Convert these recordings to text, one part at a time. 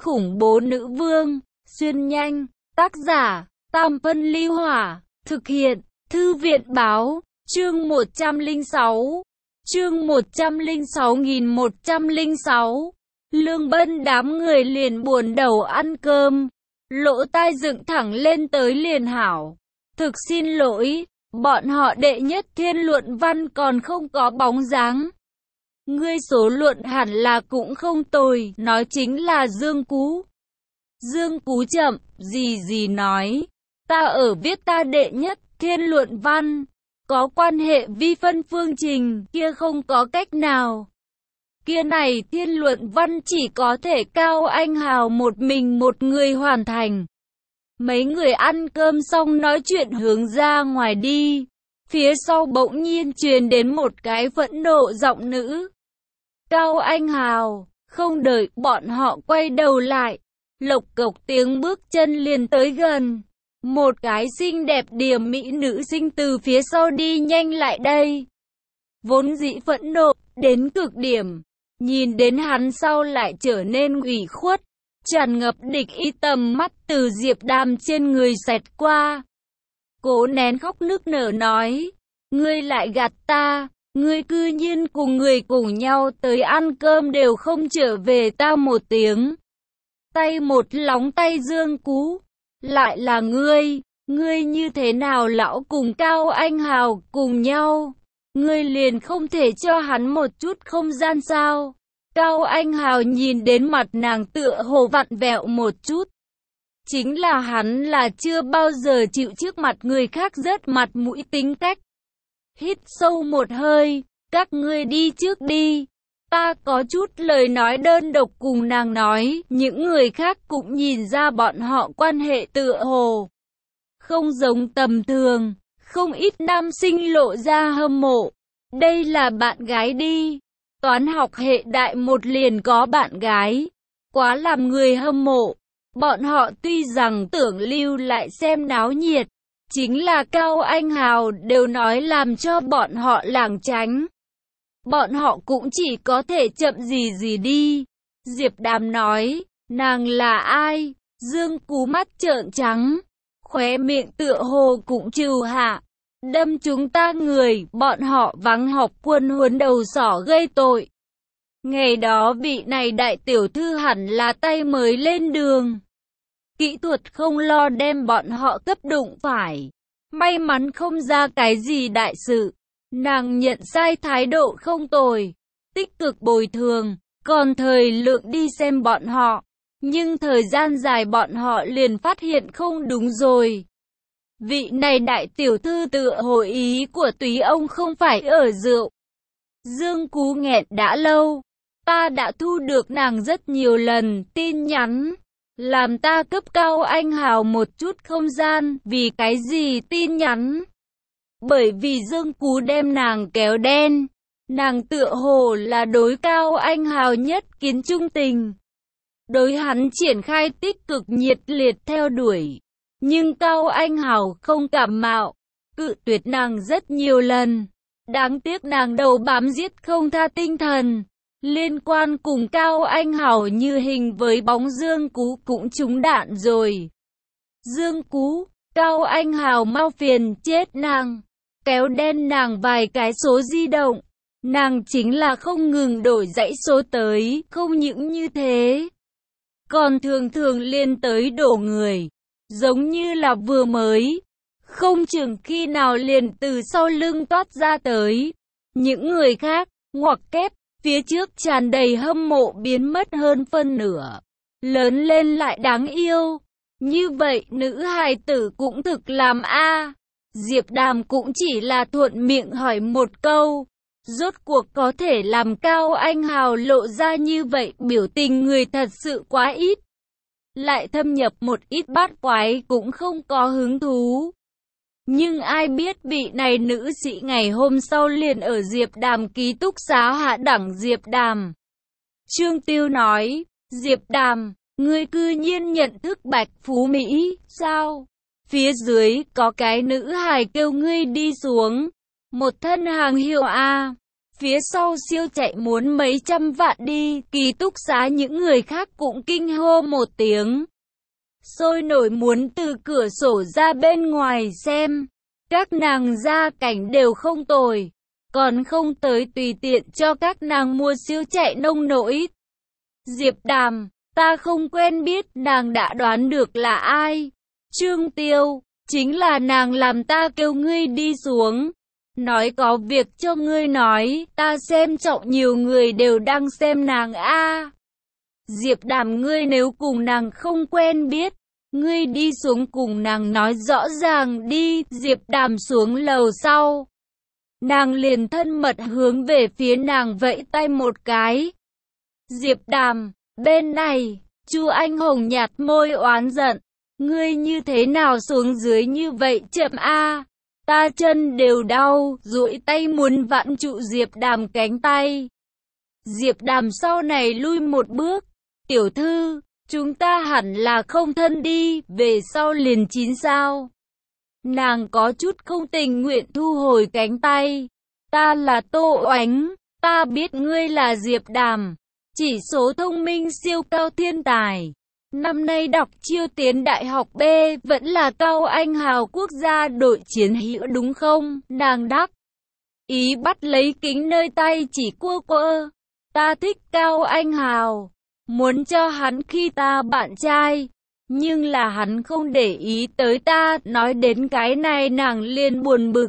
khủng bố nữ vương, xuyên nhanh, tác giả, Tam Phân Ly Hỏa, thực hiện, Thư viện Báo, chương 106, chương 106.106, Lương Bân đám người liền buồn đầu ăn cơm, lỗ tai dựng thẳng lên tới liền hảo. Thực xin lỗi, bọn họ đệ nhất thiên luận văn còn không có bóng dáng. Ngươi số luận hẳn là cũng không tồi, nói chính là Dương Cú. Dương Cú chậm, gì nói, ta ở viết ta đệ nhất thiên luận văn, có quan hệ vi phân phương trình, kia không có cách nào. Kia này thiên luận văn chỉ có thể Cao Anh Hào một mình một người hoàn thành. Mấy người ăn cơm xong nói chuyện hướng ra ngoài đi, phía sau bỗng nhiên truyền đến một cái phẫn nộ giọng nữ. Cao Anh Hào, không đợi bọn họ quay đầu lại, lộc cộc tiếng bước chân liền tới gần. Một cái xinh đẹp điềm mỹ nữ sinh từ phía sau đi nhanh lại đây. Vốn dĩ phẫn nộ đến cực điểm, nhìn đến hắn sau lại trở nên ủy khuất, tràn ngập địch ý tầm mắt từ Diệp Đàm trên người xẹt qua. Cố nén khóc nức nở nói, ngươi lại gạt ta, ngươi cư nhiên cùng người cùng nhau tới ăn cơm đều không trở về ta một tiếng. Tay một lóng tay Dương Cú, lại là ngươi như thế nào lão cùng Cao Anh Hào cùng nhau, ngươi liền không thể cho hắn một chút không gian sao? Cao Anh Hào nhìn đến mặt nàng tựa hồ vặn vẹo một chút. Chính là hắn là chưa bao giờ chịu trước mặt người khác rớt mặt mũi tính cách. Hít sâu một hơi, các ngươi đi trước đi. Ta có chút lời nói đơn độc cùng nàng nói, những người khác cũng nhìn ra bọn họ quan hệ tựa hồ không giống tầm thường, không ít nam sinh lộ ra hâm mộ. Đây là bạn gái đi. Toán học hệ đại một liền có bạn gái, quá làm người hâm mộ. Bọn họ tuy rằng tưởng lưu lại xem náo nhiệt, chính là Cao Anh Hào đều nói làm cho bọn họ lảng tránh. Bọn họ cũng chỉ có thể chậm gì đi. Diệp Đàm nói, nàng là ai? Dương Cú mắt trợn trắng, khóe miệng tựa hồ cũng trừ hạ. Đâm chúng ta người, bọn họ vắng học quân huấn đầu sỏ gây tội. Ngày đó vị này đại tiểu thư hẳn là tay mới lên đường. Kỹ thuật không lo đem bọn họ cấp đụng phải. May mắn không ra cái gì đại sự. Nàng nhận sai thái độ không tồi, tích cực bồi thường, còn thời lượng đi xem bọn họ. Nhưng thời gian dài bọn họ liền phát hiện không đúng rồi. Vị này đại tiểu thư tựa hội ý của túy ông không phải ở rượu. Dương Cú nghẹn đã lâu. Ta đã thu được nàng rất nhiều lần tin nhắn. Làm ta cấp Cao Anh Hào một chút không gian. Vì cái gì tin nhắn? Bởi vì Dương Cú đem nàng kéo đen. Nàng tựa hồ là đối Cao Anh Hào nhất kiến trung tình. Đối hắn triển khai tích cực nhiệt liệt theo đuổi. Nhưng Cao Anh Hào không cảm mạo, cự tuyệt nàng rất nhiều lần. Đáng tiếc nàng đầu bám giết không tha tinh thần. Liên quan cùng Cao Anh Hào như hình với bóng Dương Cú cũng trúng đạn rồi. Dương Cú, Cao Anh Hào mau phiền chết nàng. Kéo đen nàng vài cái số di động. Nàng chính là không ngừng đổi dãy số tới, không những như thế. Còn thường liên tới đổ người. Giống như là vừa mới, không chừng khi nào liền từ sau lưng toát ra tới. Những người khác, ngoặc kép, phía trước tràn đầy hâm mộ biến mất hơn phân nửa. Lớn lên lại đáng yêu. Như vậy nữ hài tử cũng thực làm a. Diệp Đàm cũng chỉ là thuận miệng hỏi một câu. Rốt cuộc có thể làm Cao Anh Hào lộ ra như vậy biểu tình người thật sự quá ít. Lại thâm nhập một ít bát quái cũng không có hứng thú. Nhưng ai biết vị này nữ sĩ ngày hôm sau liền ở Diệp Đàm ký túc xá hạ đẳng Diệp Đàm. Trương Tiêu nói, Diệp Đàm, ngươi cư nhiên nhận thức Bạch Phú Mỹ, sao? Phía dưới có cái nữ hài kêu ngươi đi xuống. Một thân hàng hiệu a. Phía sau siêu chạy muốn mấy trăm vạn đi, ký túc xá những người khác cũng kinh hô một tiếng. Sôi nổi muốn từ cửa sổ ra bên ngoài xem. Các nàng gia cảnh đều không tồi, còn không tới tùy tiện cho các nàng mua siêu chạy nông nổi. Diệp Đàm, ta không quen biết, nàng đã đoán được là ai. Trương Tiêu, chính là nàng làm ta kêu ngươi đi xuống. Nói có việc cho ngươi nói, ta xem trọng nhiều người đều đang xem nàng a. Diệp Đàm, ngươi nếu cùng nàng không quen biết, ngươi đi xuống cùng nàng nói rõ ràng đi. Diệp Đàm xuống lầu sau, nàng liền thân mật hướng về phía nàng vẫy tay một cái. Diệp Đàm, bên này. Chu Anh Hồng nhạt môi oán giận, ngươi như thế nào xuống dưới như vậy chậm a? Ta chân đều đau, duỗi tay muốn vặn trụ Diệp Đàm cánh tay. Diệp Đàm sau này lui một bước, tiểu thư, chúng ta hẳn là không thân đi, về sau liền chín sao. Nàng có chút không tình nguyện thu hồi cánh tay. Ta là Tô Oánh, ta biết ngươi là Diệp Đàm, chỉ số thông minh siêu cao thiên tài. Năm nay đọc chiêu tiến đại học B, vẫn là Cao Anh Hào quốc gia đội chiến hữu đúng không? Nàng đắc ý bắt lấy kính nơi tay chỉ quơ quơ. Ta thích Cao Anh Hào, muốn cho hắn khi ta bạn trai, nhưng là hắn không để ý tới ta. Nói đến cái này nàng liền buồn bực.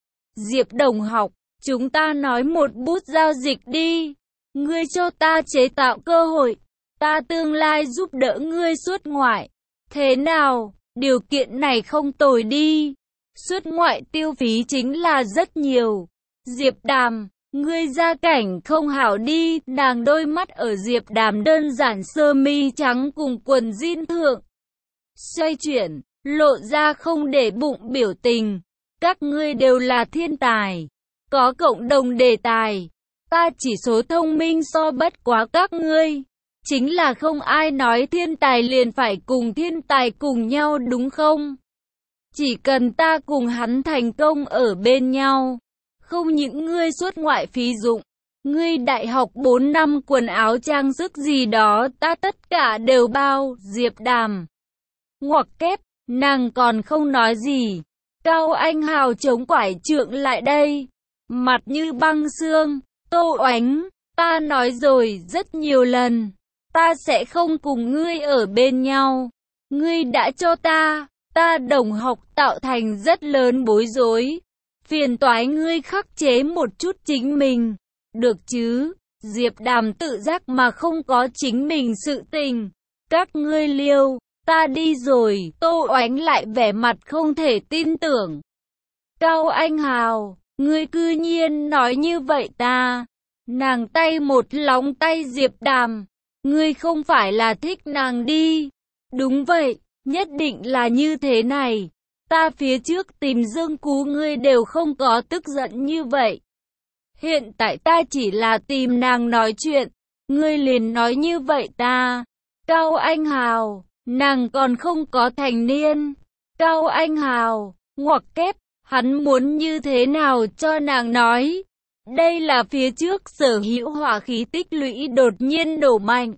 Diệp đồng học, chúng ta nói một bút giao dịch đi. Ngươi cho ta chế tạo cơ hội, ta tương lai giúp đỡ ngươi xuất ngoại. Thế nào, điều kiện này không tồi đi. Xuất ngoại tiêu phí chính là rất nhiều. Diệp Đàm, ngươi gia cảnh không hảo đi. Nàng đôi mắt ở Diệp Đàm đơn giản sơ mi trắng cùng quần jean thượng xoay chuyển, lộ ra không để bụng biểu tình. Các ngươi đều là thiên tài, có cộng đồng đề tài. Ta chỉ số thông minh so bất quá các ngươi. Chính là không ai nói thiên tài liền phải cùng thiên tài cùng nhau đúng không? Chỉ cần ta cùng hắn thành công ở bên nhau, không những ngươi xuất ngoại phí dụng, ngươi đại học 4 năm quần áo trang sức gì đó ta tất cả đều bao. Diệp Đàm ngoặc kép, nàng còn không nói gì. Cao Anh Hào chống quải trượng lại đây, mặt như băng xương. Tô Oánh, ta nói rồi rất nhiều lần, ta sẽ không cùng ngươi ở bên nhau. Ngươi đã cho ta đồng học tạo thành rất lớn bối rối. Phiền toái ngươi khắc chế một chút chính mình, được chứ? Diệp Đàm tự giác mà không có chính mình sự tình. Các ngươi liêu, ta đi rồi. Tô Oánh lại vẻ mặt không thể tin tưởng. Cao Anh Hào, ngươi cư nhiên nói như vậy ta. Nàng tay một lóng tay Diệp Đàm. Ngươi không phải là thích nàng đi. Đúng vậy, nhất định là như thế này. Ta phía trước tìm Dương Cú ngươi đều không có tức giận như vậy. Hiện tại ta chỉ là tìm nàng nói chuyện, ngươi liền nói như vậy ta. Cao Anh Hào, nàng còn không có thành niên. Cao Anh Hào, ngoặc kép, hắn muốn như thế nào cho nàng nói. Đây là phía trước sở hữu hỏa khí tích lũy đột nhiên đổ mạnh.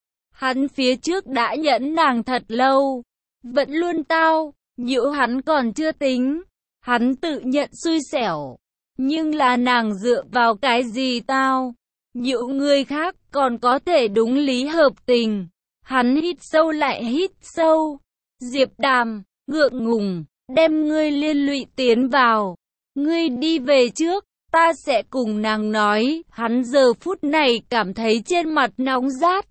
Hắn phía trước đã nhẫn nàng thật lâu, vẫn luôn tao, nhỡ hắn còn chưa tính. Hắn tự nhận xui xẻo, nhưng là nàng dựa vào cái gì tao? Nhỡ người khác còn có thể đúng lý hợp tình. Hắn hít sâu lại hít sâu. Diệp Đàm, ngượng ngùng, đem ngươi liên lụy tiến vào. Ngươi đi về trước, ta sẽ cùng nàng nói. Hắn giờ phút này cảm thấy trên mặt nóng rát,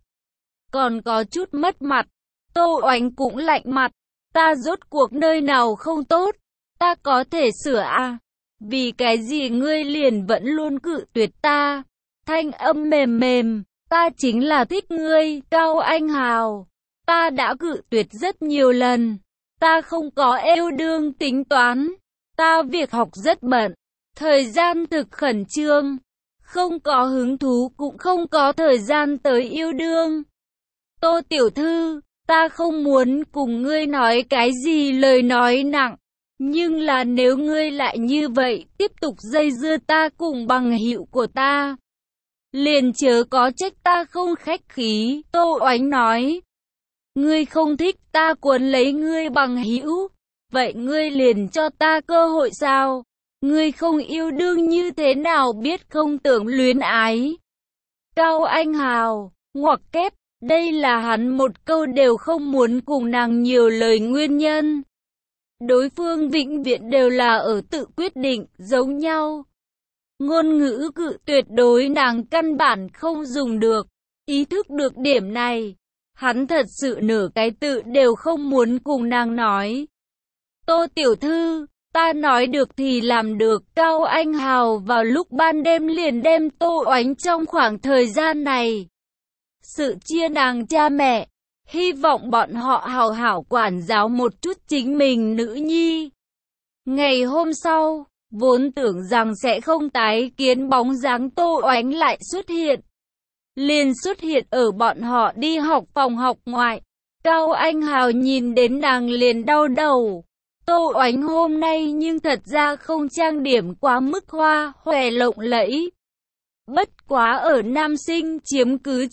còn có chút mất mặt. Tô Oánh cũng lạnh mặt. Ta rốt cuộc nơi nào không tốt? Ta có thể sửa à? Vì cái gì ngươi liền vẫn luôn cự tuyệt ta? Thanh âm mềm mềm. Ta chính là thích ngươi, Cao Anh Hào. Ta đã cự tuyệt rất nhiều lần. Ta không có yêu đương tính toán. Ta việc học rất bận. Thời gian thực khẩn trương. Không có hứng thú cũng không có thời gian tới yêu đương. Tô tiểu thư, ta không muốn cùng ngươi nói cái gì lời nói nặng. Nhưng là nếu ngươi lại như vậy, tiếp tục dây dưa ta cùng bằng hữu của ta, liền chớ có trách ta không khách khí. Tô Oánh nói, ngươi không thích ta cuốn lấy ngươi bằng hữu, vậy ngươi liền cho ta cơ hội sao? Ngươi không yêu đương như thế nào biết không tưởng luyến ái. Cao Anh Hào, ngoặc kép, đây là hắn một câu đều không muốn cùng nàng nhiều lời nguyên nhân. Đối phương vĩnh viễn đều là ở tự quyết định, giống nhau. Ngôn ngữ cự tuyệt đối nàng căn bản không dùng được. Ý thức được điểm này, hắn thật sự nửa cái tự đều không muốn cùng nàng nói. Tô tiểu thư, ta nói được thì làm được. Cao Anh Hào vào lúc ban đêm liền đem Tô Oánh trong khoảng thời gian này sự chia nàng cha mẹ, hy vọng bọn họ hào hảo quản giáo một chút chính mình nữ nhi. Ngày hôm sau, vốn tưởng rằng sẽ không tái kiến bóng dáng Tô Oánh lại xuất hiện. Liền xuất hiện ở bọn họ đi học phòng học ngoại. Cao Anh Hào nhìn đến nàng liền đau đầu. Tô Oánh hôm nay nhưng thật ra không trang điểm quá mức hoa, hòe lộng lẫy. Bất quá ở nam sinh chiếm cứ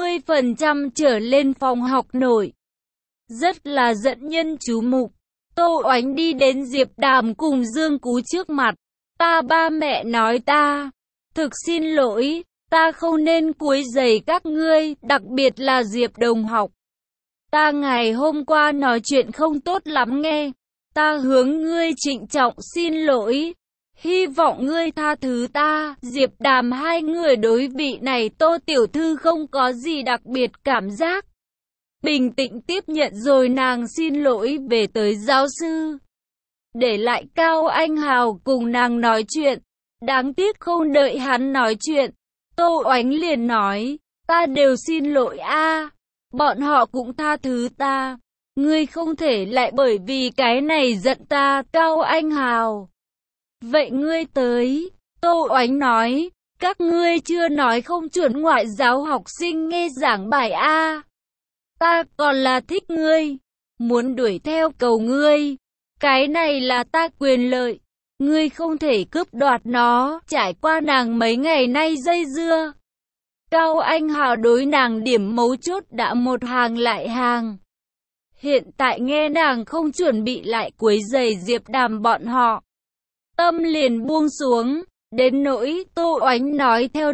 90% trở lên phòng học nổi. Rất là dẫn nhân chú mục. Tô Oánh đi đến Diệp Đàm cùng Dương Cú trước mặt. Ta ba mẹ nói ta. Thực xin lỗi, ta không nên quấy rầy các ngươi, đặc biệt là Diệp đồng học. Ta ngày hôm qua nói chuyện không tốt lắm nghe. Ta hướng ngươi trịnh trọng xin lỗi. Hy vọng ngươi tha thứ ta. Diệp Đàm hai người đối vị này Tô tiểu thư không có gì đặc biệt cảm giác. Bình tĩnh tiếp nhận rồi nàng xin lỗi về tới giáo sư. Để lại Cao Anh Hào cùng nàng nói chuyện. Đáng tiếc không đợi hắn nói chuyện, Tô Oánh liền nói, ta đều xin lỗi a, bọn họ cũng tha thứ ta. Ngươi không thể lại bởi vì cái này giận ta. Cao Anh Hào. Vậy ngươi tới. Tô Oánh nói, các ngươi chưa nói không chuẩn ngoại giáo học sinh nghe giảng bài a. Ta còn là thích ngươi, muốn đuổi theo cầu ngươi. Cái này là ta quyền lợi, ngươi không thể cướp đoạt nó. Trải qua nàng mấy ngày nay dây dưa, Cao Anh Hào đối nàng điểm mấu chốt đã một hàng lại hàng. Hiện tại nghe nàng không chuẩn bị lại quấy rầy Diệp Đàm bọn họ, tâm liền buông xuống. Đến nỗi Tô Oánh nói theo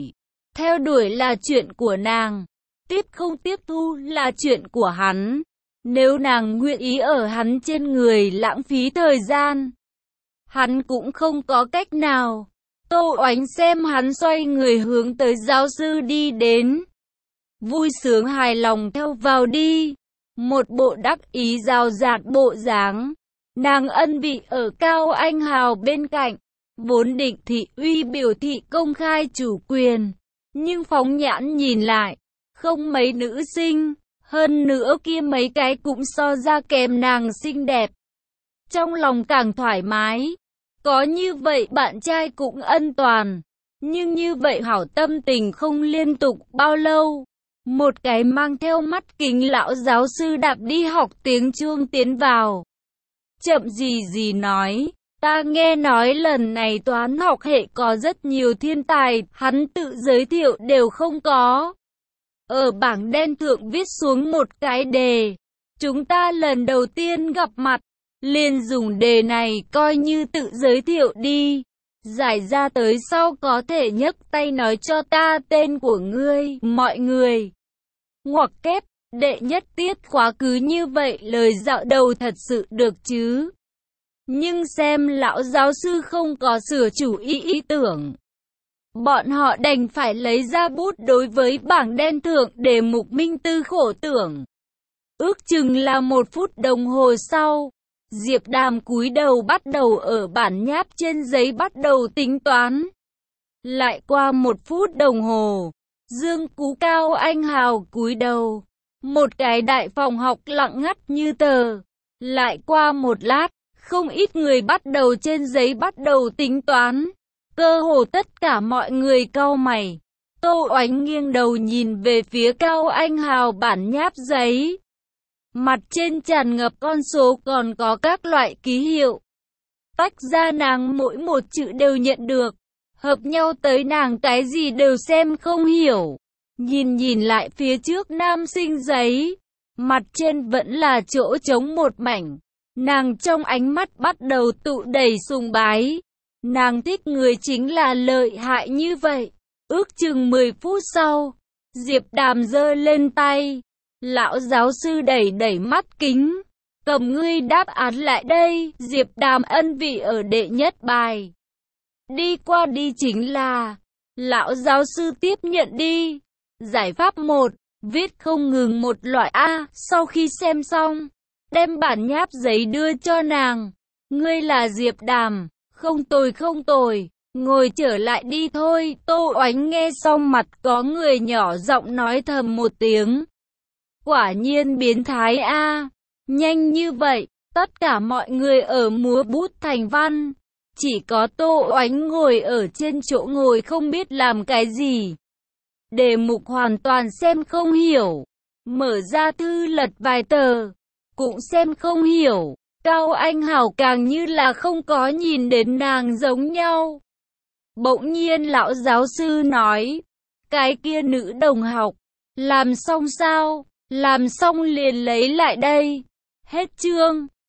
đuổi là chuyện của nàng, tiếp không tiếp thu là chuyện của hắn. Nếu nàng nguyện ý ở hắn trên người lãng phí thời gian, hắn cũng không có cách nào. Tô Oánh xem hắn xoay người hướng tới giáo sư đi đến, vui sướng hài lòng theo vào đi, một bộ đắc ý rào rạt bộ dáng. Nàng ân vị ở Cao Anh Hào bên cạnh, vốn định thị uy biểu thị công khai chủ quyền, nhưng phóng nhãn nhìn lại, không mấy nữ sinh, hơn nữa kia mấy cái cũng so ra kèm nàng xinh đẹp. Trong lòng càng thoải mái, có như vậy bạn trai cũng ân toàn, nhưng như vậy hảo tâm tình không liên tục bao lâu. Một cái mang theo mắt kính lão giáo sư đạp đi học tiếng chuông tiến vào. Chậm gì nói, ta nghe nói lần này toán học hệ có rất nhiều thiên tài, hắn tự giới thiệu đều không có. Ở bảng đen thượng viết xuống một cái đề, chúng ta lần đầu tiên gặp mặt, liền dùng đề này coi như tự giới thiệu đi. Giải ra tới sau có thể nhấc tay nói cho ta tên của ngươi, mọi người. Ngoặc kép, đệ nhất tiết khóa cứ như vậy lời dạo đầu thật sự được chứ. Nhưng xem lão giáo sư không có sửa chủ ý tưởng, bọn họ đành phải lấy ra bút đối với bảng đen thượng đề mục minh tư khổ tưởng. Ước chừng là 1 phút đồng hồ sau, Diệp Đàm cúi đầu bắt đầu ở bản nháp trên giấy bắt đầu tính toán. Lại qua 1 phút đồng hồ, Dương Cú Cao Anh Hào cúi đầu. Một cái đại phòng học lặng ngắt như tờ. Lại qua một lát, không ít người bắt đầu trên giấy bắt đầu tính toán. Cơ hồ tất cả mọi người cau mày. Tô Oánh nghiêng đầu nhìn về phía Cao Anh Hào bản nháp giấy. Mặt trên tràn ngập con số còn có các loại ký hiệu. Tách ra nàng mỗi một chữ đều nhận được. Hợp nhau tới nàng cái gì đều xem không hiểu. Nhìn lại phía trước nam sinh giấy. Mặt trên vẫn là chỗ trống một mảnh. Nàng trong ánh mắt bắt đầu tụ đầy sùng bái. Nàng thích người chính là lợi hại như vậy. Ước chừng 10 phút sau, Diệp Đàm giơ lên tay. Lão giáo sư đẩy mắt kính. Cầm ngươi đáp án lại đây. Diệp Đàm ân vị ở đệ nhất bài. Đi qua đi chính là. Lão giáo sư tiếp nhận đi. Giải pháp 1. Viết không ngừng một loại A. Sau khi xem xong, đem bản nháp giấy đưa cho nàng. Ngươi là Diệp Đàm. Không tồi. Ngồi trở lại đi thôi. Tô Oánh nghe xong mặt có người nhỏ giọng nói thầm một tiếng. Quả nhiên biến thái a. Nhanh như vậy, tất cả mọi người ở múa bút thành văn. Chỉ có Tô Oánh ngồi ở trên chỗ ngồi không biết làm cái gì. Đề mục hoàn toàn xem không hiểu. Mở ra thư lật vài tờ, cũng xem không hiểu. Cao Anh Hảo càng như là không có nhìn đến nàng giống nhau. Bỗng nhiên lão giáo sư nói, cái kia nữ đồng học, làm xong sao? Làm xong liền lấy lại đây. Hết chương.